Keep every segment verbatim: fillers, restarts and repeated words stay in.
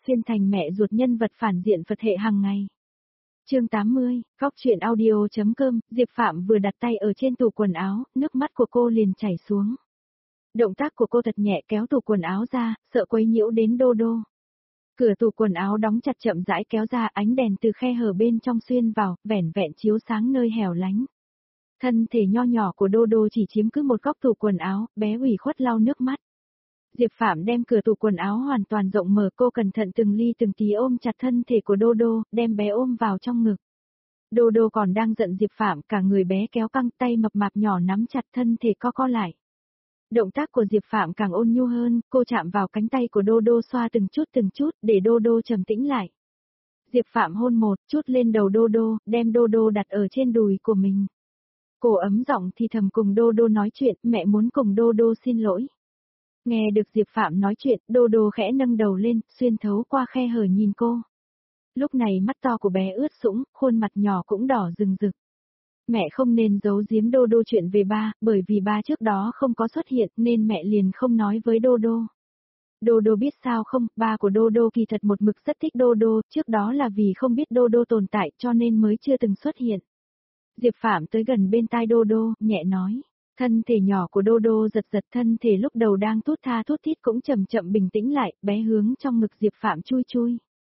xuyên thành mẹ ruột nhân vật phản diện Phật hệ hàng ngày. Chương tám mươi, góc truyện audio.com, Diệp Phạm vừa đặt tay ở trên tủ quần áo, nước mắt của cô liền chảy xuống. Động tác của cô thật nhẹ kéo tủ quần áo ra, sợ quấy nhiễu đến Đô Đô. Cửa tủ quần áo đóng chặt chậm rãi kéo ra, ánh đèn từ khe hở bên trong xuyên vào, vẻn vẹn chiếu sáng nơi hẻo lánh. Thân thể nho nhỏ của Đô Đô chỉ chiếm cứ một góc tủ quần áo, bé ủy khuất lau nước mắt. Diệp Phạm đem cửa tủ quần áo hoàn toàn rộng mở, cô cẩn thận từng ly từng tí ôm chặt thân thể của Đô Đô, đem bé ôm vào trong ngực. Đô Đô còn đang giận Diệp Phạm, cả người bé kéo căng, tay mập mạp nhỏ nắm chặt thân thể co co lại. Động tác của Diệp Phạm càng ôn nhu hơn, cô chạm vào cánh tay của Đô Đô xoa từng chút từng chút, để Đô Đô trầm tĩnh lại. Diệp Phạm hôn một chút lên đầu Đô Đô, đem Đô Đô đặt ở trên đùi của mình. Cô ấm giọng thì thầm cùng Đô Đô nói chuyện, mẹ muốn cùng Đô Đô xin lỗi. Nghe được Diệp Phạm nói chuyện, Đô Đô khẽ nâng đầu lên, xuyên thấu qua khe hở nhìn cô. Lúc này mắt to của bé ướt sũng, khuôn mặt nhỏ cũng đỏ rừng rực. Mẹ không nên giấu giếm Đô Đô chuyện về ba, bởi vì ba trước đó không có xuất hiện nên mẹ liền không nói với Đô Đô. Đô Đô biết sao không, ba của Đô Đô kỳ thật một mực rất thích Đô Đô, trước đó là vì không biết Đô Đô tồn tại cho nên mới chưa từng xuất hiện. Diệp Phạm tới gần bên tai Đô Đô, nhẹ nói. Thân thể nhỏ của Đô Đô giật giật, thân thể lúc đầu đang thút tha thút thít cũng chậm chậm bình tĩnh lại, bé hướng trong ngực Diệp Phạm chui chui.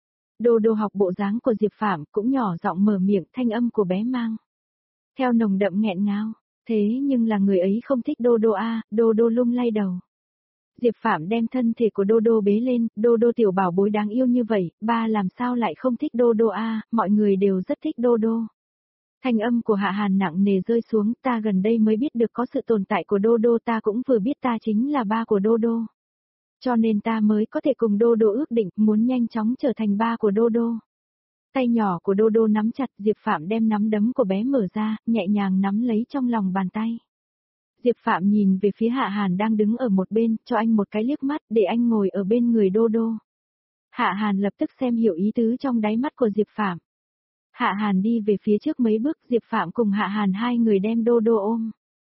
Đô Đô học bộ dáng của Diệp Phạm cũng nhỏ giọng mở miệng, thanh âm của bé mang theo nồng đậm nghẹn ngào. Thế nhưng là người ấy không thích Đô Đô a, à, Đô Đô lung lay đầu. Diệp Phạm đem thân thể của Đô Đô bế lên, Đô Đô tiểu bảo bối đáng yêu như vậy, ba làm sao lại không thích Đô Đô a, à, mọi người đều rất thích Đô Đô. Thanh âm của Hạ Hàn nặng nề rơi xuống, ta gần đây mới biết được có sự tồn tại của Đô Đô, ta cũng vừa biết ta chính là ba của Đô Đô. Cho nên ta mới có thể cùng Đô Đô ước định, muốn nhanh chóng trở thành ba của Đô Đô. Tay nhỏ của Đô Đô nắm chặt, Diệp Phạm đem nắm đấm của bé mở ra, nhẹ nhàng nắm lấy trong lòng bàn tay. Diệp Phạm nhìn về phía Hạ Hàn đang đứng ở một bên, cho anh một cái liếc mắt, để anh ngồi ở bên người Đô Đô. Hạ Hàn lập tức xem hiểu ý tứ trong đáy mắt của Diệp Phạm. Hạ Hàn đi về phía trước mấy bước, Diệp Phạm cùng Hạ Hàn hai người đem Đô Đô ôm.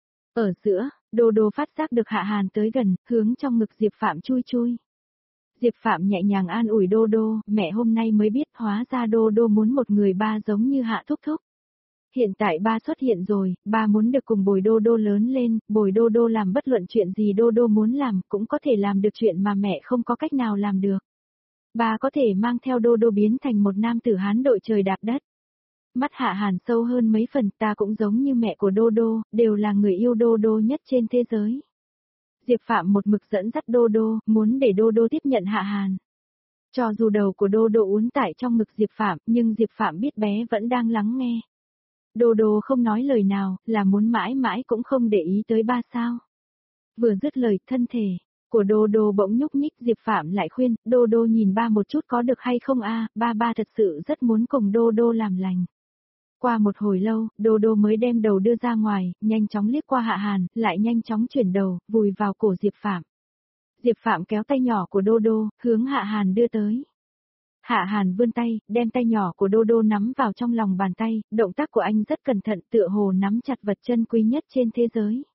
Ở giữa, Đô Đô phát giác được Hạ Hàn tới gần, hướng trong ngực Diệp Phạm chui chui. Diệp Phạm nhẹ nhàng an ủi Đô Đô, mẹ hôm nay mới biết hóa ra Đô Đô muốn một người ba giống như Hạ Thúc Thúc. Hiện tại ba xuất hiện rồi, ba muốn được cùng bồi Đô Đô lớn lên, bồi Đô Đô làm bất luận chuyện gì Đô Đô muốn làm, cũng có thể làm được chuyện mà mẹ không có cách nào làm được. Ba có thể mang theo Đô Đô biến thành một nam tử Hán đội trời đạp đất. Mắt Hạ Hàn sâu hơn mấy phần, ta cũng giống như mẹ của Đô Đô, đều là người yêu Đô Đô nhất trên thế giới. Diệp Phạm một mực dẫn dắt Đô Đô, muốn để Đô Đô tiếp nhận Hạ Hàn. Cho dù đầu của Đô Đô uốn tại trong ngực Diệp Phạm, nhưng Diệp Phạm biết bé vẫn đang lắng nghe. Đô Đô không nói lời nào, là muốn mãi mãi cũng không để ý tới ba sao. Vừa dứt lời, thân thể của Đô Đô bỗng nhúc nhích, Diệp Phạm lại khuyên, Đô Đô nhìn ba một chút có được hay không a, ba ba thật sự rất muốn cùng Đô Đô làm lành. Qua một hồi lâu, Đô Đô mới đem đầu đưa ra ngoài, nhanh chóng liếc qua Hạ Hàn, lại nhanh chóng chuyển đầu, vùi vào cổ Diệp Phạm. Diệp Phạm kéo tay nhỏ của Đô Đô, hướng Hạ Hàn đưa tới. Hạ Hàn vươn tay, đem tay nhỏ của Đô Đô nắm vào trong lòng bàn tay, động tác của anh rất cẩn thận, tựa hồ nắm chặt vật chân quý nhất trên thế giới.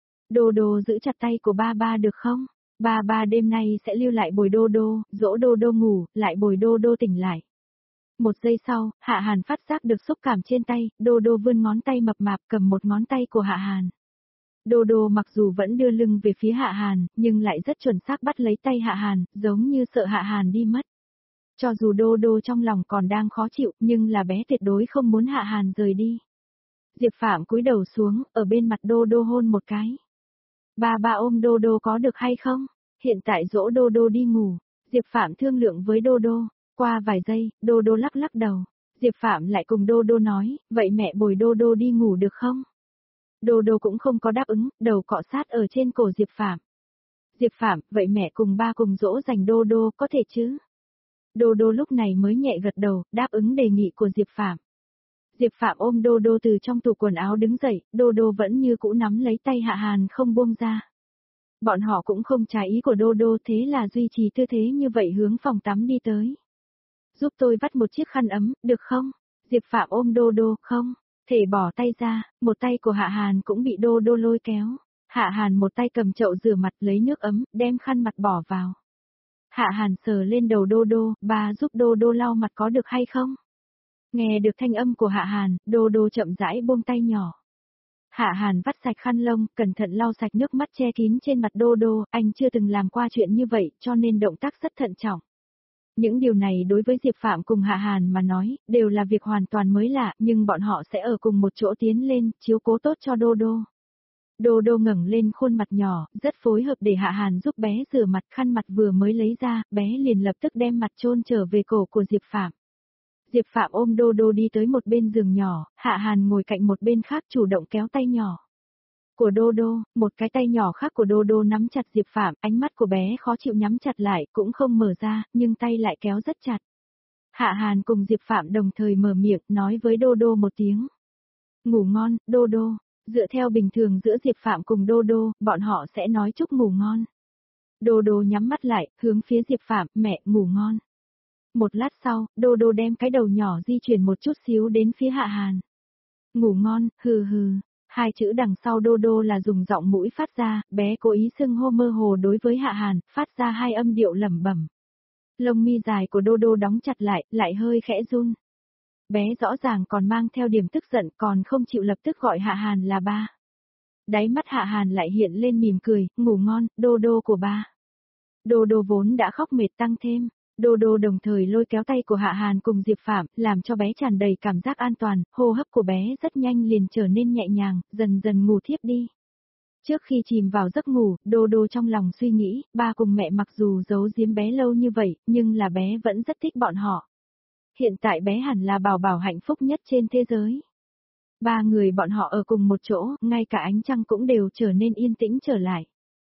Đô Đô giữ chặt tay của ba ba được không? Ba ba đêm nay sẽ lưu lại bồi Đô Đô, dỗ Đô Đô ngủ, lại bồi Đô Đô tỉnh lại. Một giây sau, Hạ Hàn phát giác được xúc cảm trên tay, Đô Đô vươn ngón tay mập mạp cầm một ngón tay của Hạ Hàn. Đô Đô mặc dù vẫn đưa lưng về phía Hạ Hàn, nhưng lại rất chuẩn xác bắt lấy tay Hạ Hàn, giống như sợ Hạ Hàn đi mất. Cho dù Đô Đô trong lòng còn đang khó chịu, nhưng là bé tuyệt đối không muốn Hạ Hàn rời đi. Diệp Phạm cúi đầu xuống, ở bên mặt Đô Đô hôn một cái. Ba ba ôm Đô Đô có được hay không? Hiện tại dỗ Đô Đô đi ngủ. Diệp Phạm thương lượng với Đô Đô. Qua vài giây, Đô Đô lắc lắc đầu. Diệp Phạm lại cùng Đô Đô nói, vậy mẹ bồi Đô Đô đi ngủ được không? Đô Đô cũng không có đáp ứng, đầu cọ sát ở trên cổ Diệp Phạm. Diệp Phạm, vậy mẹ cùng ba cùng dỗ dành Đô Đô có thể chứ? Đô Đô lúc này mới nhẹ gật đầu, đáp ứng đề nghị của Diệp Phạm. Diệp Phạm ôm Đô Đô từ trong tủ quần áo đứng dậy, Đô Đô vẫn như cũ nắm lấy tay Hạ Hàn không buông ra. Bọn họ cũng không trái ý của Đô Đô, thế là duy trì tư thế như vậy hướng phòng tắm đi tới. Giúp tôi vắt một chiếc khăn ấm, được không? Diệp Phạm ôm Đô Đô, không, thể bỏ tay ra, một tay của Hạ Hàn cũng bị Đô Đô lôi kéo. Hạ Hàn một tay cầm chậu rửa mặt lấy nước ấm, đem khăn mặt bỏ vào. Hạ Hàn sờ lên đầu Đô Đô, ba giúp Đô Đô lau mặt có được hay không? Nghe được thanh âm của Hạ Hàn, Đô Đô chậm rãi buông tay nhỏ. Hạ Hàn vắt sạch khăn lông, cẩn thận lau sạch nước mắt che kín trên mặt Đô Đô, anh chưa từng làm qua chuyện như vậy, cho nên động tác rất thận trọng. Những điều này đối với Diệp Phạm cùng Hạ Hàn mà nói, đều là việc hoàn toàn mới lạ, nhưng bọn họ sẽ ở cùng một chỗ tiến lên, chiếu cố tốt cho Đô Đô. Đô Đô ngẩng lên khuôn mặt nhỏ, rất phối hợp để Hạ Hàn giúp bé rửa mặt, khăn mặt vừa mới lấy ra, bé liền lập tức đem mặt chôn trở về cổ của Diệp Phạm. Diệp Phạm ôm Đô Đô đi tới một bên giường nhỏ, Hạ Hàn ngồi cạnh một bên khác chủ động kéo tay nhỏ của Đô Đô, một cái tay nhỏ khác của Đô Đô nắm chặt Diệp Phạm, ánh mắt của bé khó chịu nhắm chặt lại, cũng không mở ra, nhưng tay lại kéo rất chặt. Hạ Hàn cùng Diệp Phạm đồng thời mở miệng, nói với Đô Đô một tiếng. Ngủ ngon, Đô Đô. Dựa theo bình thường giữa Diệp Phạm cùng Đô Đô, bọn họ sẽ nói chúc ngủ ngon. Đô Đô nhắm mắt lại, hướng phía Diệp Phạm, mẹ, ngủ ngon. Một lát sau, Đô Đô đem cái đầu nhỏ di chuyển một chút xíu đến phía Hạ Hàn. Ngủ ngon, hừ hừ. Hai chữ đằng sau Đô Đô là dùng giọng mũi phát ra, bé cố ý xưng hô mơ hồ đối với Hạ Hàn, phát ra hai âm điệu lẩm bẩm. Lông mi dài của Đô Đô đóng chặt lại, lại hơi khẽ run. Bé rõ ràng còn mang theo điểm tức giận, còn không chịu lập tức gọi Hạ Hàn là ba. Đáy mắt Hạ Hàn lại hiện lên mỉm cười, ngủ ngon, Đô Đô của ba. Đô Đô vốn đã khóc mệt tăng thêm. Đô Đô đồng thời lôi kéo tay của Hạ Hàn cùng Diệp Phạm, làm cho bé tràn đầy cảm giác an toàn, hô hấp của bé rất nhanh liền trở nên nhẹ nhàng, dần dần ngủ thiếp đi. Trước khi chìm vào giấc ngủ, Đô Đô trong lòng suy nghĩ, ba cùng mẹ mặc dù giấu giếm bé lâu như vậy, nhưng là bé vẫn rất thích bọn họ. Hiện tại bé hẳn là bảo bảo hạnh phúc nhất trên thế giới. Ba người bọn họ ở cùng một chỗ, ngay cả ánh trăng cũng đều trở nên yên tĩnh trở lại.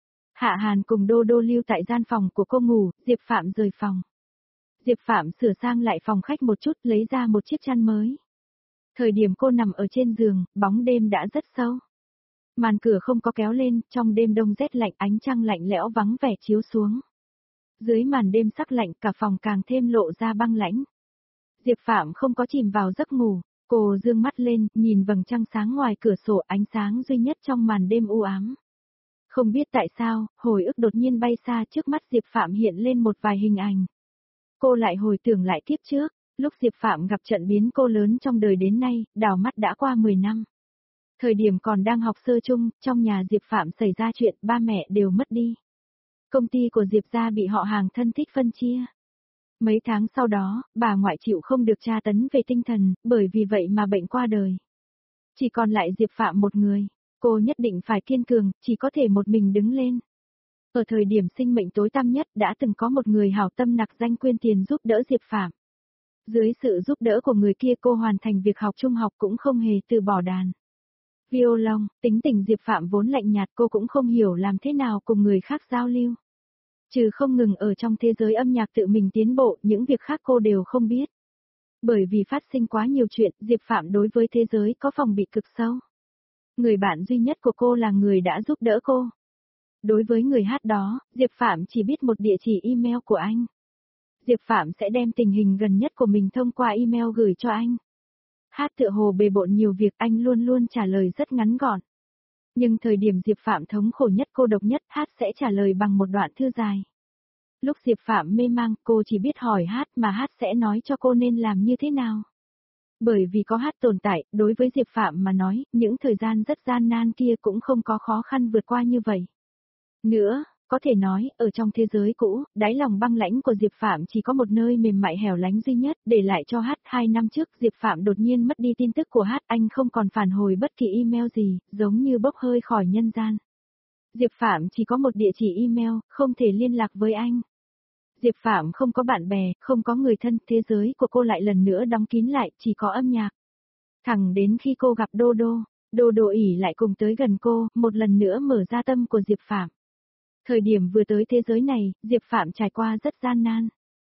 Hạ Hàn cùng Đô Đô lưu tại gian phòng của cô ngủ, Diệp Phạm rời phòng. Diệp Phạm sửa sang lại phòng khách một chút, lấy ra một chiếc chăn mới. Thời điểm cô nằm ở trên giường, bóng đêm đã rất sâu. Màn cửa không có kéo lên, trong đêm đông rét lạnh, ánh trăng lạnh lẽo vắng vẻ chiếu xuống. Dưới màn đêm sắc lạnh, cả phòng càng thêm lộ ra băng lãnh. Diệp Phạm không có chìm vào giấc ngủ, cô dương mắt lên, nhìn vầng trăng sáng ngoài cửa sổ, ánh sáng duy nhất trong màn đêm u ám. Không biết tại sao, hồi ức đột nhiên bay xa, trước mắt Diệp Phạm hiện lên một vài hình ảnh. Cô lại hồi tưởng lại kiếp trước, lúc Diệp Phạm gặp trận biến cô lớn trong đời đến nay, đảo mắt đã qua mười năm. Thời điểm còn đang học sơ chung, trong nhà Diệp Phạm xảy ra chuyện, ba mẹ đều mất đi. Công ty của Diệp gia bị họ hàng thân thích phân chia. Mấy tháng sau đó, bà ngoại chịu không được tra tấn về tinh thần, bởi vì vậy mà bệnh qua đời. Chỉ còn lại Diệp Phạm một người, cô nhất định phải kiên cường, chỉ có thể một mình đứng lên. Ở thời điểm sinh mệnh tối tăm nhất đã từng có một người hảo tâm nặc danh quyên tiền giúp đỡ Diệp Phạm. Dưới sự giúp đỡ của người kia cô hoàn thành việc học trung học cũng không hề từ bỏ đàn violon, tính tình Diệp Phạm vốn lạnh nhạt, cô cũng không hiểu làm thế nào cùng người khác giao lưu. Trừ không ngừng ở trong thế giới âm nhạc tự mình tiến bộ, những việc khác cô đều không biết. Bởi vì phát sinh quá nhiều chuyện, Diệp Phạm đối với thế giới có phòng bị cực sâu. Người bạn duy nhất của cô là người đã giúp đỡ cô. Đối với người hát đó, Diệp Phạm chỉ biết một địa chỉ email của anh. Diệp Phạm sẽ đem tình hình gần nhất của mình thông qua email gửi cho anh. Hát tựa hồ bề bộn nhiều việc, anh luôn luôn trả lời rất ngắn gọn. Nhưng thời điểm Diệp Phạm thống khổ nhất, cô độc nhất, Hát sẽ trả lời bằng một đoạn thư dài. Lúc Diệp Phạm mê mang, cô chỉ biết hỏi Hát mà Hát sẽ nói cho cô nên làm như thế nào. Bởi vì có Hát tồn tại, đối với Diệp Phạm mà nói, những thời gian rất gian nan kia cũng không có khó khăn vượt qua như vậy. Nữa, có thể nói, ở trong thế giới cũ, đáy lòng băng lãnh của Diệp Phạm chỉ có một nơi mềm mại hẻo lánh duy nhất, để lại cho Hát. Hai năm trước, Diệp Phạm đột nhiên mất đi tin tức của Hát, anh không còn phản hồi bất kỳ email gì, giống như bốc hơi khỏi nhân gian. Diệp Phạm chỉ có một địa chỉ email, không thể liên lạc với anh. Diệp Phạm không có bạn bè, không có người thân, thế giới của cô lại lần nữa đóng kín lại, chỉ có âm nhạc. Thẳng đến khi cô gặp Đô Đô, Đô Đô ỉ lại cùng tới gần cô, một lần nữa mở ra tâm của Diệp Phạm. Thời điểm vừa tới thế giới này, Diệp Phạm trải qua rất gian nan.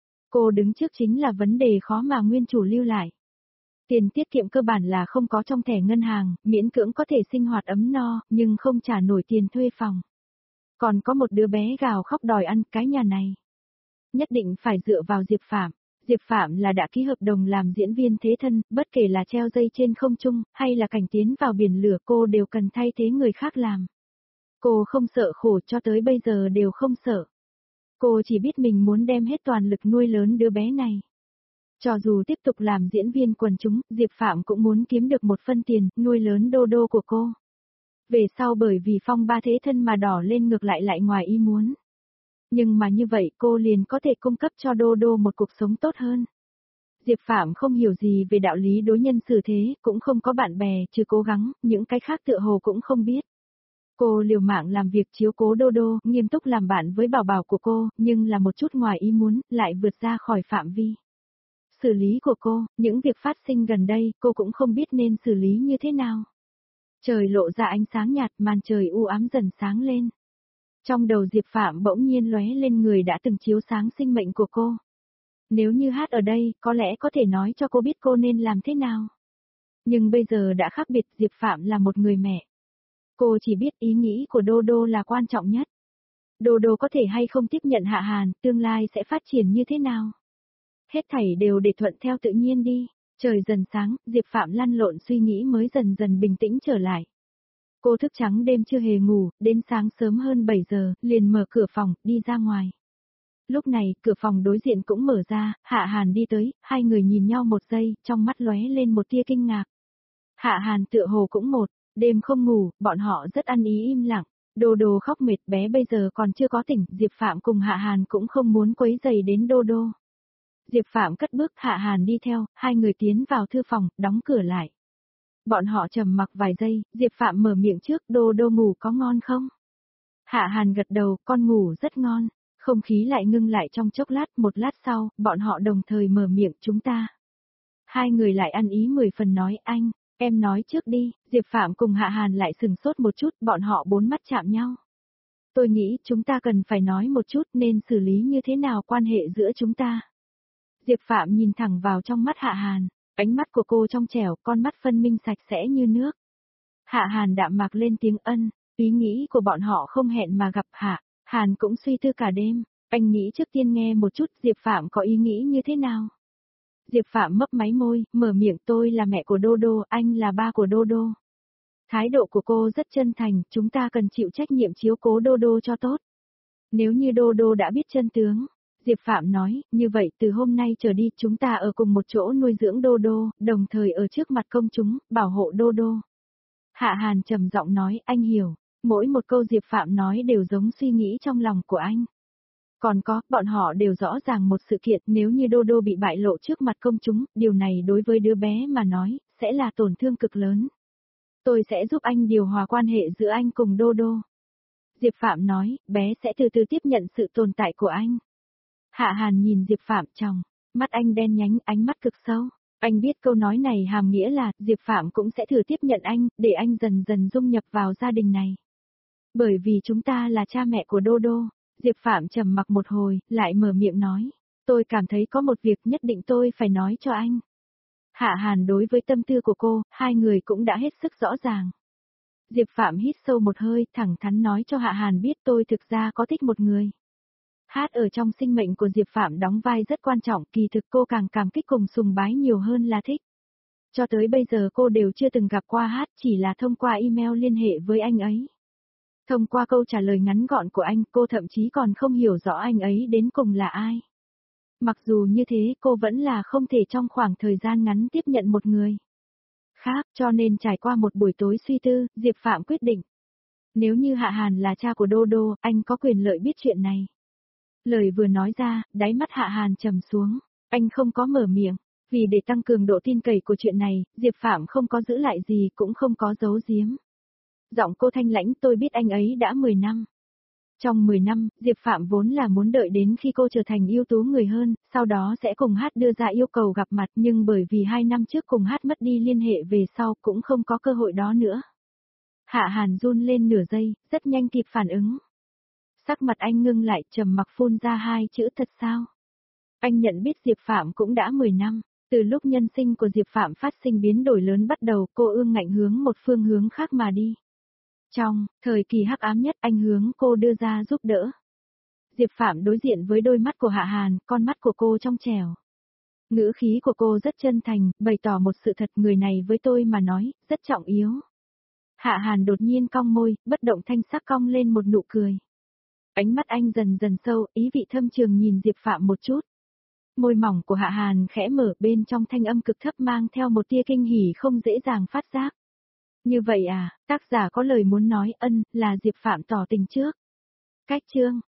Cô đứng trước chính là vấn đề khó mà nguyên chủ lưu lại. Tiền tiết kiệm cơ bản là không có trong thẻ ngân hàng, miễn cưỡng có thể sinh hoạt ấm no, nhưng không trả nổi tiền thuê phòng. Còn có một đứa bé gào khóc đòi ăn, cái nhà này nhất định phải dựa vào Diệp Phạm. Diệp Phạm là đã ký hợp đồng làm diễn viên thế thân, bất kể là treo dây trên không trung, hay là cảnh tiến vào biển lửa, cô đều cần thay thế người khác làm. Cô không sợ khổ, cho tới bây giờ đều không sợ. Cô chỉ biết mình muốn đem hết toàn lực nuôi lớn đứa bé này. Cho dù tiếp tục làm diễn viên quần chúng, Diệp Phạm cũng muốn kiếm được một phân tiền, nuôi lớn đô đô của cô. Về sau bởi vì phong ba thế thân mà đỏ lên ngược lại lại ngoài ý muốn. Nhưng mà như vậy cô liền có thể cung cấp cho đô đô một cuộc sống tốt hơn. Diệp Phạm không hiểu gì về đạo lý đối nhân xử thế, cũng không có bạn bè, trừ cố gắng, những cái khác tựa hồ cũng không biết. Cô liều mạng làm việc chiếu cố đô đô, nghiêm túc làm bạn với bảo bảo của cô, nhưng là một chút ngoài ý muốn, lại vượt ra khỏi phạm vi. Xử lý của cô, những việc phát sinh gần đây, cô cũng không biết nên xử lý như thế nào. Trời lộ ra ánh sáng nhạt, màn trời u ám dần sáng lên. Trong đầu Diệp Phạm bỗng nhiên lóe lên người đã từng chiếu sáng sinh mệnh của cô. Nếu như Hát ở đây, có lẽ có thể nói cho cô biết cô nên làm thế nào. Nhưng bây giờ đã khác biệt, Diệp Phạm là một người mẹ. Cô chỉ biết ý nghĩ của Đô Đô là quan trọng nhất. Đô Đô có thể hay không tiếp nhận Hạ Hàn, tương lai sẽ phát triển như thế nào? Hết thảy đều để thuận theo tự nhiên đi. Trời dần sáng, Diệp Phạm lăn lộn suy nghĩ mới dần dần bình tĩnh trở lại. Cô thức trắng đêm chưa hề ngủ, đến sáng sớm hơn bảy giờ, liền mở cửa phòng, đi ra ngoài. Lúc này, cửa phòng đối diện cũng mở ra, Hạ Hàn đi tới, hai người nhìn nhau một giây, trong mắt lóe lên một tia kinh ngạc. Hạ Hàn tựa hồ cũng một, đêm không ngủ, bọn họ rất ăn ý im lặng. Đô Đô khóc mệt, bé bây giờ còn chưa có tỉnh, Diệp Phạm cùng Hạ Hàn cũng không muốn quấy rầy đến Đô Đô. Diệp Phạm cất bước, Hạ Hàn đi theo, hai người tiến vào thư phòng, đóng cửa lại. Bọn họ trầm mặc vài giây, Diệp Phạm mở miệng trước, Đô Đô ngủ có ngon không? Hạ Hàn gật đầu, con ngủ rất ngon. Không khí lại ngưng lại trong chốc lát, một lát sau, bọn họ đồng thời mở miệng chúng ta. Hai người lại ăn ý mười phần nói anh, em nói trước đi, Diệp Phạm cùng Hạ Hàn lại sừng sốt một chút, bọn họ bốn mắt chạm nhau. Tôi nghĩ chúng ta cần phải nói một chút nên xử lý như thế nào quan hệ giữa chúng ta. Diệp Phạm nhìn thẳng vào trong mắt Hạ Hàn, ánh mắt của cô trong trẻo, con mắt phân minh sạch sẽ như nước. Hạ Hàn đạm mạc lên tiếng ân, ý nghĩ của bọn họ không hẹn mà gặp Hạ. Hàn cũng suy tư cả đêm, anh nghĩ trước tiên nghe một chút Diệp Phạm có ý nghĩ như thế nào. Diệp Phạm mấp máy môi, mở miệng tôi là mẹ của Đô Đô, anh là ba của Đô Đô. Thái độ của cô rất chân thành, chúng ta cần chịu trách nhiệm chiếu cố Đô Đô cho tốt. Nếu như Đô Đô đã biết chân tướng, Diệp Phạm nói, như vậy từ hôm nay trở đi chúng ta ở cùng một chỗ nuôi dưỡng Đô Đô, đồng thời ở trước mặt công chúng, bảo hộ Đô Đô. Hạ Hàn trầm giọng nói, anh hiểu. Mỗi một câu Diệp Phạm nói đều giống suy nghĩ trong lòng của anh. Còn có, bọn họ đều rõ ràng một sự kiện, nếu như Đô Đô bị bại lộ trước mặt công chúng, điều này đối với đứa bé mà nói, sẽ là tổn thương cực lớn. Tôi sẽ giúp anh điều hòa quan hệ giữa anh cùng Đô Đô. Diệp Phạm nói, bé sẽ từ từ tiếp nhận sự tồn tại của anh. Hạ Hàn nhìn Diệp Phạm trong, mắt anh đen nhánh, ánh mắt cực sâu. Anh biết câu nói này hàm nghĩa là, Diệp Phạm cũng sẽ thử tiếp nhận anh, để anh dần dần dung nhập vào gia đình này. Bởi vì chúng ta là cha mẹ của Đô Đô, Diệp Phạm trầm mặc một hồi, lại mở miệng nói, tôi cảm thấy có một việc nhất định tôi phải nói cho anh. Hạ Hàn đối với tâm tư của cô, hai người cũng đã hết sức rõ ràng. Diệp Phạm hít sâu một hơi, thẳng thắn nói cho Hạ Hàn biết tôi thực ra có thích một người. Hát ở trong sinh mệnh của Diệp Phạm đóng vai rất quan trọng, kỳ thực cô càng cảm kích cùng sùng bái nhiều hơn là thích. Cho tới bây giờ cô đều chưa từng gặp qua Hát, chỉ là thông qua email liên hệ với anh ấy. Thông qua câu trả lời ngắn gọn của anh, cô thậm chí còn không hiểu rõ anh ấy đến cùng là ai. Mặc dù như thế, cô vẫn là không thể trong khoảng thời gian ngắn tiếp nhận một người khác, cho nên trải qua một buổi tối suy tư, Diệp Phạm quyết định. Nếu như Hạ Hàn là cha của Đô Đô, anh có quyền lợi biết chuyện này. Lời vừa nói ra, đáy mắt Hạ Hàn trầm xuống, anh không có mở miệng. Vì để tăng cường độ tin cậy của chuyện này, Diệp Phạm không có giữ lại gì cũng không có giấu giếm. Giọng cô thanh lãnh, tôi biết anh ấy đã mười năm. Trong mười năm, Diệp Phạm vốn là muốn đợi đến khi cô trở thành ưu tú người hơn, sau đó sẽ cùng Hát đưa ra yêu cầu gặp mặt, nhưng bởi vì hai năm trước cùng Hát mất đi liên hệ về sau cũng không có cơ hội đó nữa. Hạ Hàn run lên nửa giây, rất nhanh kịp phản ứng. Sắc mặt anh ngưng lại, trầm mặc phun ra hai chữ thật sao. Anh nhận biết Diệp Phạm cũng đã mười năm. Từ lúc nhân sinh của Diệp Phạm phát sinh biến đổi lớn bắt đầu, cô ương ngạnh hướng một phương hướng khác mà đi. Trong thời kỳ hắc ám nhất, anh hướng cô đưa ra giúp đỡ. Diệp Phạm đối diện với đôi mắt của Hạ Hàn, con mắt của cô trong trẻo. Ngữ khí của cô rất chân thành, bày tỏ một sự thật, người này với tôi mà nói, rất trọng yếu. Hạ Hàn đột nhiên cong môi, bất động thanh sắc cong lên một nụ cười. Ánh mắt anh dần dần sâu, ý vị thâm trường nhìn Diệp Phạm một chút. Môi mỏng của Hạ Hàn khẽ mở, bên trong thanh âm cực thấp mang theo một tia kinh hỉ không dễ dàng phát giác. Như vậy à, tác giả có lời muốn nói, ân, là Diệp Phạm tỏ tình trước. Cách chương,